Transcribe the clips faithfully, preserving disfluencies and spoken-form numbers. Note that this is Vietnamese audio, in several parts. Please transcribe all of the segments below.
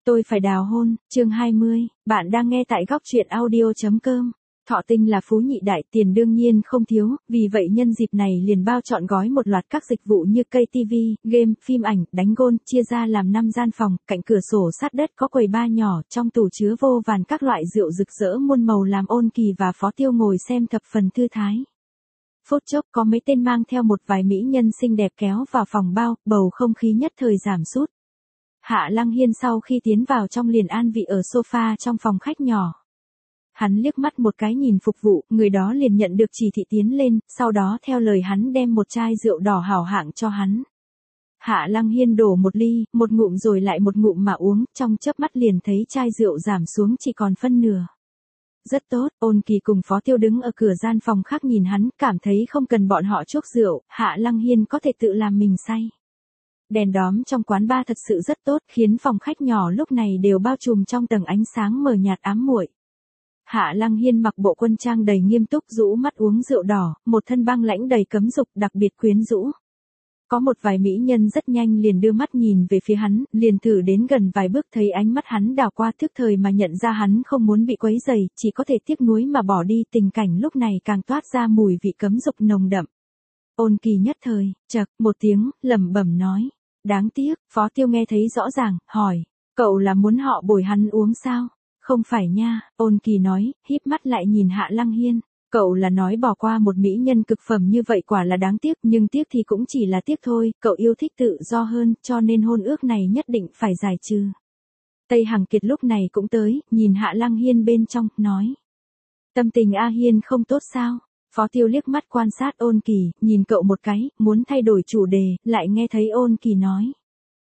Tôi phải đào hôn, chương hai mươi, bạn đang nghe tại góc truyện audio chấm com. Thọ Tinh là phú nhị đại, tiền đương nhiên không thiếu, vì vậy nhân dịp này liền bao trọn gói một loạt các dịch vụ như cây tivi, game, phim ảnh, đánh gôn, chia ra làm năm gian phòng, cạnh cửa sổ sát đất có quầy bar nhỏ, trong tủ chứa vô vàn các loại rượu rực rỡ muôn màu làm Ôn Kỳ và Phó Tiêu ngồi xem thập phần thư thái. Phút chốc có mấy tên mang theo một vài mỹ nhân xinh đẹp kéo vào phòng bao, bầu không khí nhất thời giảm sút. Hạ Lăng Hiên sau khi tiến vào trong liền an vị ở sofa trong phòng khách nhỏ. Hắn liếc mắt một cái nhìn phục vụ, người đó liền nhận được chỉ thị tiến lên, sau đó theo lời hắn đem một chai rượu đỏ hảo hạng cho hắn. Hạ Lăng Hiên đổ một ly, một ngụm rồi lại một ngụm mà uống, trong chớp mắt liền thấy chai rượu giảm xuống chỉ còn phân nửa. Rất tốt, Ôn Kỳ cùng Phó Tiêu đứng ở cửa gian phòng khác nhìn hắn, cảm thấy không cần bọn họ chuốc rượu, Hạ Lăng Hiên có thể tự làm mình say. Đèn đóm trong quán bar thật sự rất tốt, khiến phòng khách nhỏ lúc này đều bao trùm trong tầng ánh sáng mờ nhạt ám muội. Hạ Lăng Hiên mặc bộ quân trang đầy nghiêm túc rũ mắt uống rượu đỏ, một thân băng lãnh đầy cấm dục đặc biệt quyến rũ. Có một vài mỹ nhân rất nhanh liền đưa mắt nhìn về phía hắn, liền thử đến gần vài bước thấy ánh mắt hắn đảo qua thức thời mà nhận ra hắn không muốn bị quấy rầy, chỉ có thể tiếc nuối mà bỏ đi, tình cảnh lúc này càng toát ra mùi vị cấm dục nồng đậm. Ôn Kỳ nhất thời, chậc, một tiếng, lẩm bẩm nói. Đáng tiếc, Phó Tiêu nghe thấy rõ ràng, hỏi, cậu là muốn họ bồi hắn uống sao? Không phải nha, Ôn Kỳ nói, híp mắt lại nhìn Hạ Lăng Hiên, cậu là nói bỏ qua một mỹ nhân cực phẩm như vậy quả là đáng tiếc, nhưng tiếc thì cũng chỉ là tiếc thôi, cậu yêu thích tự do hơn, cho nên hôn ước này nhất định phải giải trừ. Tây Hằng Kiệt lúc này cũng tới, nhìn Hạ Lăng Hiên bên trong, nói, tâm tình A Hiên không tốt sao? Phó Tiêu liếc mắt quan sát Ôn Kỳ, nhìn cậu một cái, muốn thay đổi chủ đề, lại nghe thấy Ôn Kỳ nói.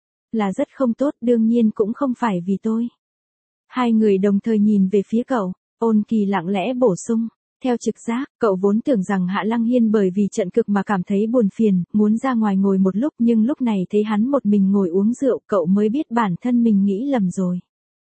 Là rất không tốt, đương nhiên cũng không phải vì tôi. Hai người đồng thời nhìn về phía cậu, Ôn Kỳ lặng lẽ bổ sung. Theo trực giác, cậu vốn tưởng rằng Hạ Lăng Hiên bởi vì trận cực mà cảm thấy buồn phiền, muốn ra ngoài ngồi một lúc nhưng lúc này thấy hắn một mình ngồi uống rượu, cậu mới biết bản thân mình nghĩ lầm rồi.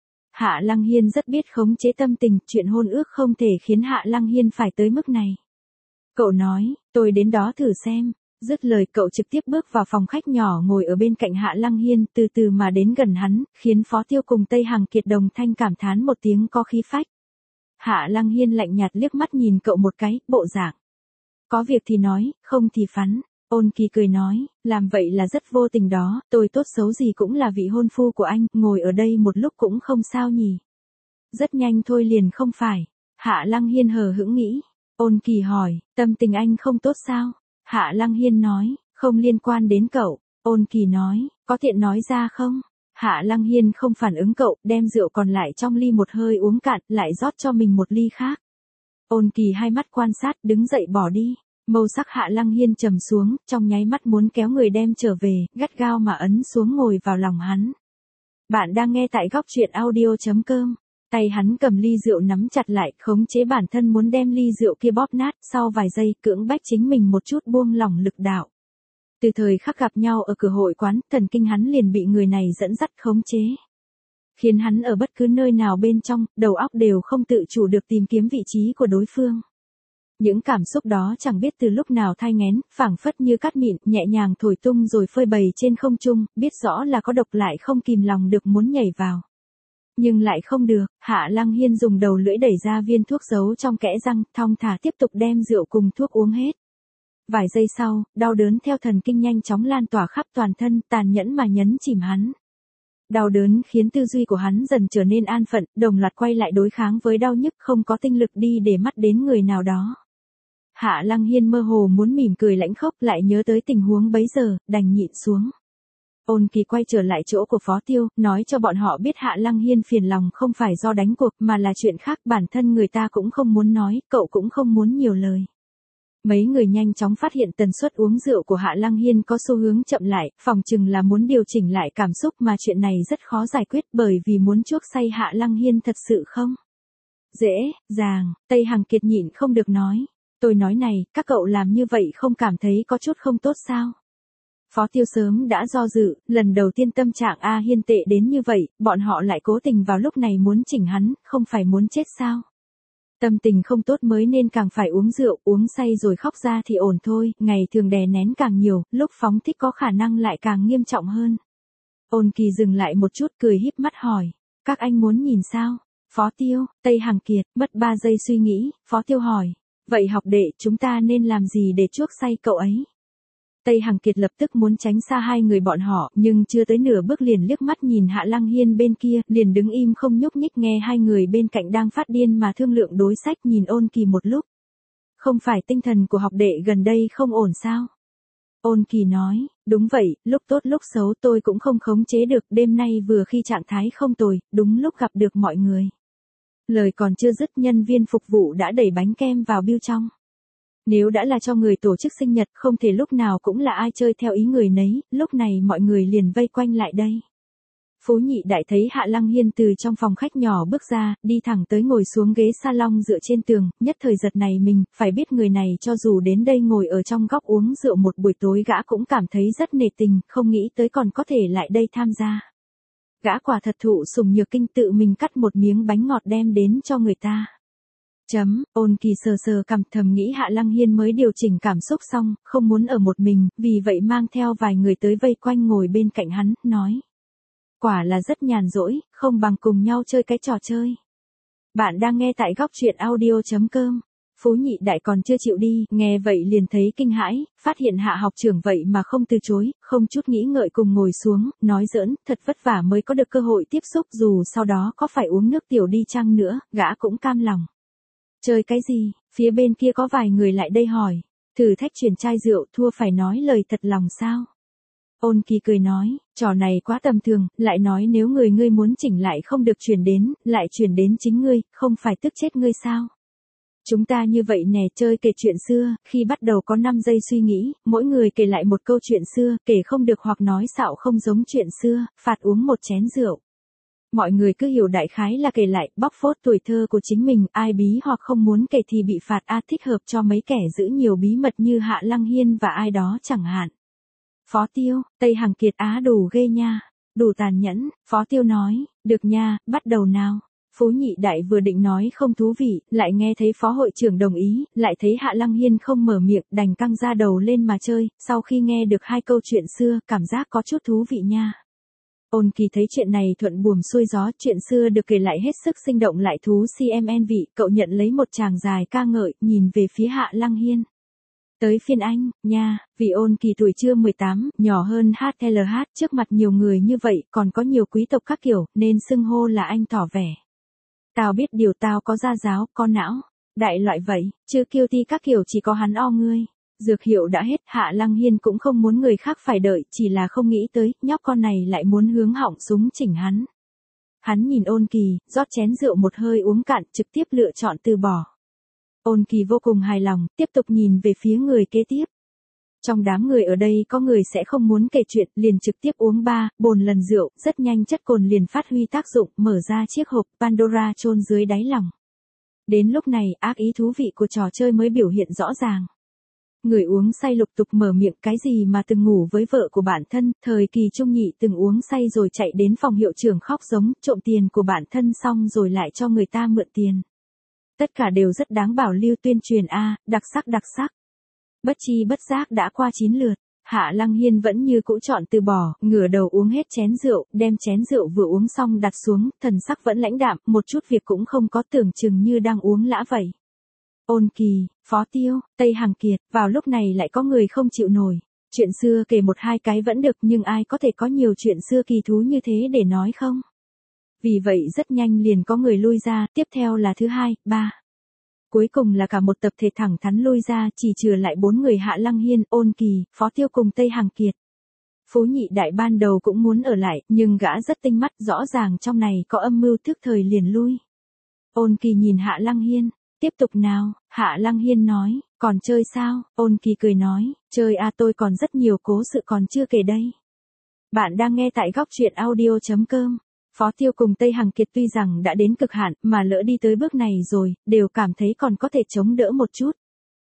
Hạ Lăng Hiên rất biết khống chế tâm tình, chuyện hôn ước không thể khiến Hạ Lăng Hiên phải tới mức này. Cậu nói, tôi đến đó thử xem. Dứt lời cậu trực tiếp bước vào phòng khách nhỏ ngồi ở bên cạnh Hạ Lăng Hiên, từ từ mà đến gần hắn, khiến Phó Tiêu cùng Tây Hằng Kiệt đồng thanh cảm thán một tiếng có khí phách. Hạ Lăng Hiên lạnh nhạt liếc mắt nhìn cậu một cái, bộ dạng. Có việc thì nói, không thì phắn. Ôn Kỳ cười nói, làm vậy là rất vô tình đó, tôi tốt xấu gì cũng là vị hôn phu của anh, ngồi ở đây một lúc cũng không sao nhỉ. Rất nhanh thôi liền không phải. Hạ Lăng Hiên hờ hững nghĩ. Ôn Kỳ hỏi, tâm tình anh không tốt sao? Hạ Lăng Hiên nói, không liên quan đến cậu. Ôn Kỳ nói, có tiện nói ra không? Hạ Lăng Hiên không phản ứng cậu, đem rượu còn lại trong ly một hơi uống cạn, lại rót cho mình một ly khác. Ôn Kỳ hai mắt quan sát, đứng dậy bỏ đi. Màu sắc Hạ Lăng Hiên trầm xuống, trong nháy mắt muốn kéo người đem trở về, gắt gao mà ấn xuống ngồi vào lòng hắn. Bạn đang nghe tại góc truyện audio chấm com. Tay hắn cầm ly rượu nắm chặt lại, khống chế bản thân muốn đem ly rượu kia bóp nát, sau vài giây cưỡng bách chính mình một chút buông lỏng lực đạo. Từ thời khắc gặp nhau ở cửa hội quán, thần kinh hắn liền bị người này dẫn dắt khống chế. Khiến hắn ở bất cứ nơi nào bên trong, đầu óc đều không tự chủ được tìm kiếm vị trí của đối phương. Những cảm xúc đó chẳng biết từ lúc nào thai nghén, phảng phất như cát mịn, nhẹ nhàng thổi tung rồi phơi bày trên không trung, biết rõ là có độc lại không kìm lòng được muốn nhảy vào. Nhưng lại không được, Hạ Lăng Hiên dùng đầu lưỡi đẩy ra viên thuốc giấu trong kẽ răng, thong thả tiếp tục đem rượu cùng thuốc uống hết. Vài giây sau, đau đớn theo thần kinh nhanh chóng lan tỏa khắp toàn thân, tàn nhẫn mà nhấn chìm hắn. Đau đớn khiến tư duy của hắn dần trở nên an phận, đồng loạt quay lại đối kháng với đau nhức, không có tinh lực đi để mắt đến người nào đó. Hạ Lăng Hiên mơ hồ muốn mỉm cười lãnh khốc, lại nhớ tới tình huống bấy giờ, đành nhịn xuống. Ôn Kỳ quay trở lại chỗ của Phó Tiêu, nói cho bọn họ biết Hạ Lăng Hiên phiền lòng không phải do đánh cuộc mà là chuyện khác, bản thân người ta cũng không muốn nói, cậu cũng không muốn nhiều lời. Mấy người nhanh chóng phát hiện tần suất uống rượu của Hạ Lăng Hiên có xu hướng chậm lại, phòng chừng là muốn điều chỉnh lại cảm xúc mà chuyện này rất khó giải quyết bởi vì muốn chuốc say Hạ Lăng Hiên thật sự không dễ dàng. Tây Hằng Kiệt nhịn không được nói, tôi nói này, các cậu làm như vậy không cảm thấy có chút không tốt sao? Phó Tiêu sớm đã do dự, lần đầu tiên tâm trạng A Hiên tệ đến như vậy, bọn họ lại cố tình vào lúc này muốn chỉnh hắn, không phải muốn chết sao? Tâm tình không tốt mới nên càng phải uống rượu, uống say rồi khóc ra thì ổn thôi, ngày thường đè nén càng nhiều, lúc phóng thích có khả năng lại càng nghiêm trọng hơn. Ôn Kỳ dừng lại một chút cười híp mắt hỏi, Các anh muốn nhìn sao? Phó Tiêu, Tây Hằng Kiệt, mất ba giây suy nghĩ, Phó Tiêu hỏi. Vậy học đệ, chúng ta nên làm gì để chuốc say cậu ấy? Tây Hằng Kiệt lập tức muốn tránh xa hai người bọn họ, nhưng chưa tới nửa bước liền liếc mắt nhìn Hạ Lăng Hiên bên kia, liền đứng im không nhúc nhích nghe hai người bên cạnh đang phát điên mà thương lượng đối sách, nhìn Ôn Kỳ một lúc. Không phải tinh thần của học đệ gần đây không ổn sao? Ôn Kỳ nói, đúng vậy, lúc tốt lúc xấu tôi cũng không khống chế được, đêm nay vừa khi trạng thái không tồi, đúng lúc gặp được mọi người. Lời còn chưa dứt, nhân viên phục vụ đã đẩy bánh kem vào biêu trong. Nếu đã là cho người tổ chức sinh nhật, không thể lúc nào cũng là ai chơi theo ý người nấy, lúc này mọi người liền vây quanh lại đây. Phú Nhị Đại thấy Hạ Lăng Hiên từ trong phòng khách nhỏ bước ra, đi thẳng tới ngồi xuống ghế salon dựa trên tường, nhất thời giật này mình, phải biết người này cho dù đến đây ngồi ở trong góc uống rượu một buổi tối gã cũng cảm thấy rất nể tình, không nghĩ tới còn có thể lại đây tham gia. Gã quả thật thụ sủng nhược kinh, tự mình cắt một miếng bánh ngọt đem đến cho người ta. Chấm, Ôn Kỳ sờ sờ cằm, thầm nghĩ Hạ Lăng Hiên mới điều chỉnh cảm xúc xong, không muốn ở một mình, vì vậy mang theo vài người tới vây quanh ngồi bên cạnh hắn, nói. Quả là rất nhàn rỗi, không bằng cùng nhau chơi cái trò chơi. Bạn đang nghe tại góc truyện audio chấm com. Phú Nhị Đại còn chưa chịu đi, nghe vậy liền thấy kinh hãi, phát hiện Hạ học trưởng vậy mà không từ chối, không chút nghĩ ngợi cùng ngồi xuống, nói giỡn, thật vất vả mới có được cơ hội tiếp xúc, dù sau đó có phải uống nước tiểu đi chăng nữa, gã cũng cam lòng. Chơi cái gì? Phía bên kia có vài người lại đây hỏi. Thử thách chuyển chai rượu, thua phải nói lời thật lòng sao? Ôn Kỳ cười nói, trò này quá tầm thường, lại nói nếu người ngươi muốn chỉnh lại không được chuyển đến, lại chuyển đến chính ngươi, không phải tức chết ngươi sao? Chúng ta như vậy nè, chơi kể chuyện xưa, khi bắt đầu có năm giây suy nghĩ, mỗi người kể lại một câu chuyện xưa, kể không được hoặc nói xạo không giống chuyện xưa, phạt uống một chén rượu. Mọi người cứ hiểu đại khái là kể lại, bóc phốt tuổi thơ của chính mình, ai bí hoặc không muốn kể thì bị phạt, a thích hợp cho mấy kẻ giữ nhiều bí mật như Hạ Lăng Hiên và ai đó chẳng hạn. Phó Tiêu, Tây Hằng Kiệt, á đủ ghê nha, đủ tàn nhẫn, Phó Tiêu nói, được nha, bắt đầu nào. Phú Nhị Đại vừa định nói không thú vị, lại nghe thấy phó hội trưởng đồng ý, lại thấy Hạ Lăng Hiên không mở miệng, đành căng ra đầu lên mà chơi, sau khi nghe được hai câu chuyện xưa, cảm giác có chút thú vị nha. Ôn Kỳ thấy chuyện này thuận buồm xuôi gió, chuyện xưa được kể lại hết sức sinh động lại thú cmn vị, cậu nhận lấy một tràng dài ca ngợi, nhìn về phía Hạ Lăng Hiên. Tới phiên anh, nha, vì Ôn Kỳ tuổi chưa mười tám, nhỏ hơn hát lờ hát, trước mặt nhiều người như vậy, còn có nhiều quý tộc các kiểu, nên xưng hô là anh tỏ vẻ. Tao biết điều, tao có gia giáo, có não, đại loại vậy, chứ kiêu ti các kiểu chỉ có hắn o ngươi. Dược hiệu đã hết, Hạ Lăng Hiên cũng không muốn người khác phải đợi, chỉ là không nghĩ tới, nhóc con này lại muốn hướng họng súng chỉnh hắn. Hắn nhìn Ôn Kỳ, rót chén rượu một hơi uống cạn, trực tiếp lựa chọn từ bỏ. Ôn Kỳ vô cùng hài lòng, tiếp tục nhìn về phía người kế tiếp. Trong đám người ở đây có người sẽ không muốn kể chuyện, liền trực tiếp uống ba, bồn lần rượu, rất nhanh chất cồn liền phát huy tác dụng, mở ra chiếc hộp Pandora chôn dưới đáy lòng. Đến lúc này, ác ý thú vị của trò chơi mới biểu hiện rõ ràng. Người uống say lục tục mở miệng, cái gì mà từng ngủ với vợ của bản thân, thời kỳ trung nhị từng uống say rồi chạy đến phòng hiệu trưởng khóc giống, trộm tiền của bản thân xong rồi lại cho người ta mượn tiền. Tất cả đều rất đáng bảo lưu tuyên truyền a, đặc sắc đặc sắc. Bất chi bất giác đã qua chín lượt, Hạ Lăng Hiên vẫn như cũ chọn từ bỏ, ngửa đầu uống hết chén rượu, đem chén rượu vừa uống xong đặt xuống, thần sắc vẫn lãnh đạm, một chút việc cũng không có, tưởng chừng như đang uống lã vậy. Ôn Kỳ, Phó Tiêu, Tây Hằng Kiệt, vào lúc này lại có người không chịu nổi. Chuyện xưa kể một hai cái vẫn được, nhưng ai có thể có nhiều chuyện xưa kỳ thú như thế để nói không? Vì vậy rất nhanh liền có người lui ra, tiếp theo là thứ hai, ba. Cuối cùng là cả một tập thể thẳng thắn lui ra, chỉ trừ lại bốn người Hạ Lăng Hiên, Ôn Kỳ, Phó Tiêu cùng Tây Hằng Kiệt. Phú Nhị Đại ban đầu cũng muốn ở lại, nhưng gã rất tinh mắt, rõ ràng trong này có âm mưu, tức thời liền lui. Ôn Kỳ nhìn Hạ Lăng Hiên, tiếp tục nào, Hạ Lăng Hiên nói, còn chơi sao? Ôn Kỳ cười nói, chơi à, tôi còn rất nhiều cố sự còn chưa kể đây. Bạn đang nghe tại góc truyện audio chấm com. Phó Tiêu cùng Tây Hằng Kiệt tuy rằng đã đến cực hạn, mà lỡ đi tới bước này rồi, đều cảm thấy còn có thể chống đỡ một chút.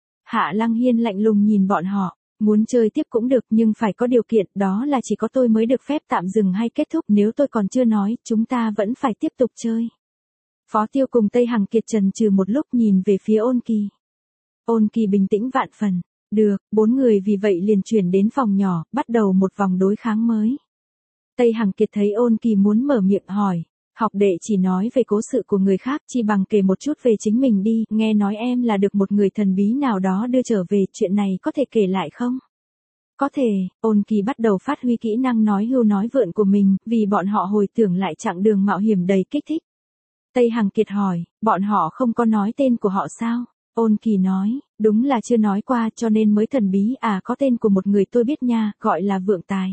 Hạ Lăng Hiên lạnh lùng nhìn bọn họ, muốn chơi tiếp cũng được nhưng phải có điều kiện, đó là chỉ có tôi mới được phép tạm dừng hay kết thúc, nếu tôi còn chưa nói, chúng ta vẫn phải tiếp tục chơi. Phó Tiêu cùng Tây Hằng Kiệt chần chừ một lúc nhìn về phía Ôn Kỳ. Ôn Kỳ bình tĩnh vạn phần, được, bốn người vì vậy liền chuyển đến phòng nhỏ, bắt đầu một vòng đối kháng mới. Tây Hằng Kiệt thấy Ôn Kỳ muốn mở miệng hỏi, Học đệ chỉ nói về cố sự của người khác, chi bằng kể một chút về chính mình đi, nghe nói em là được một người thần bí nào đó đưa trở về, chuyện này có thể kể lại không? Có thể, Ôn Kỳ bắt đầu phát huy kỹ năng nói hưu nói vượn của mình, vì bọn họ hồi tưởng lại chặng đường mạo hiểm đầy kích thích. Tây Hằng Kiệt hỏi, bọn họ không có nói tên của họ sao? Ôn Kỳ nói, đúng là chưa nói qua cho nên mới thần bí à, có tên của một người tôi biết nha, gọi là Vượng Tài.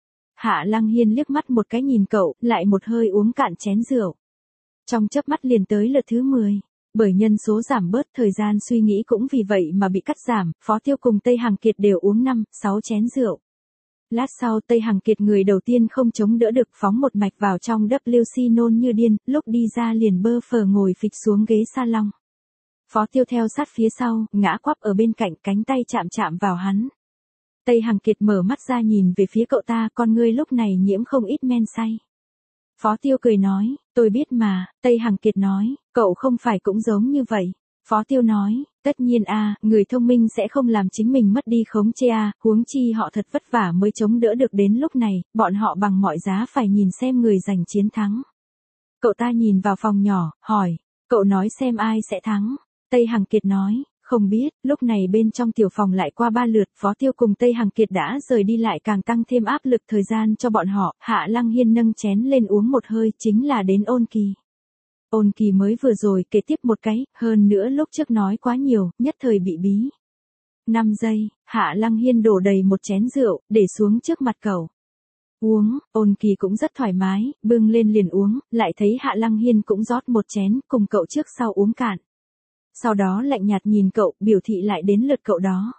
Hạ Lăng Hiên liếc mắt một cái nhìn cậu, lại một hơi uống cạn chén rượu. Trong chớp mắt liền tới lượt thứ mười. Bởi nhân số giảm bớt, thời gian suy nghĩ cũng vì vậy mà bị cắt giảm, Phó Tiêu cùng Tây Hằng Kiệt đều uống năm, sáu chén rượu. Lát sau Tây Hằng Kiệt người đầu tiên không chống đỡ được phóng một mạch vào trong vê kép nôn như điên, lúc đi ra liền bơ phờ ngồi phịch xuống ghế salon. Phó Tiêu theo sát phía sau, ngã quắp ở bên cạnh, cánh tay chạm chạm vào hắn. Tây Hằng Kiệt mở mắt ra nhìn về phía cậu ta, con ngươi lúc này nhiễm không ít men say. Phó Tiêu cười nói, tôi biết mà. Tây Hằng Kiệt nói, cậu không phải cũng giống như vậy. Phó Tiêu nói, tất nhiên a, người thông minh sẽ không làm chính mình mất đi khống chế a, huống chi họ thật vất vả mới chống đỡ được đến lúc này, bọn họ bằng mọi giá phải nhìn xem người giành chiến thắng. Cậu ta nhìn vào phòng nhỏ, hỏi, cậu nói xem ai sẽ thắng. Tây Hằng Kiệt nói, không biết. Lúc này bên trong tiểu phòng lại qua ba lượt, Phó Tiêu cùng Tây Hằng Kiệt đã rời đi lại càng tăng thêm áp lực thời gian cho bọn họ. Hạ Lăng Hiên nâng chén lên uống một hơi, chính là đến Ôn Kỳ. Ôn Kỳ mới vừa rồi kể tiếp một cái, hơn nữa lúc trước nói quá nhiều, nhất thời bị bí. năm giây, Hạ Lăng Hiên đổ đầy một chén rượu, để xuống trước mặt cậu. Uống, Ôn Kỳ cũng rất thoải mái, bưng lên liền uống, lại thấy Hạ Lăng Hiên cũng rót một chén, cùng cậu trước sau uống cạn. Sau đó lạnh nhạt nhìn cậu, biểu thị lại đến lượt cậu đó.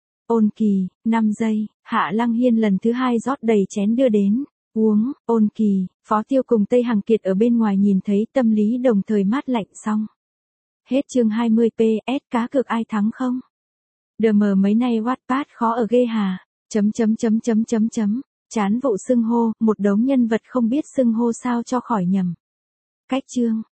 Ôn Kỳ, năm giây, Hạ Lăng Hiên lần thứ hai rót đầy chén đưa đến. Uống, Ôn Kỳ, Phó Tiêu cùng Tây Hằng Kiệt ở bên ngoài nhìn thấy tâm lý đồng thời mát lạnh xong. Hết chương hai mươi P S cá cược ai thắng không? Đờ mờ mấy nay Wattpad khó ở ghê hà. Chấm chấm chấm chấm chấm chấm. Chán vụ xưng hô, một đống nhân vật không biết xưng hô sao cho khỏi nhầm. Cách chương.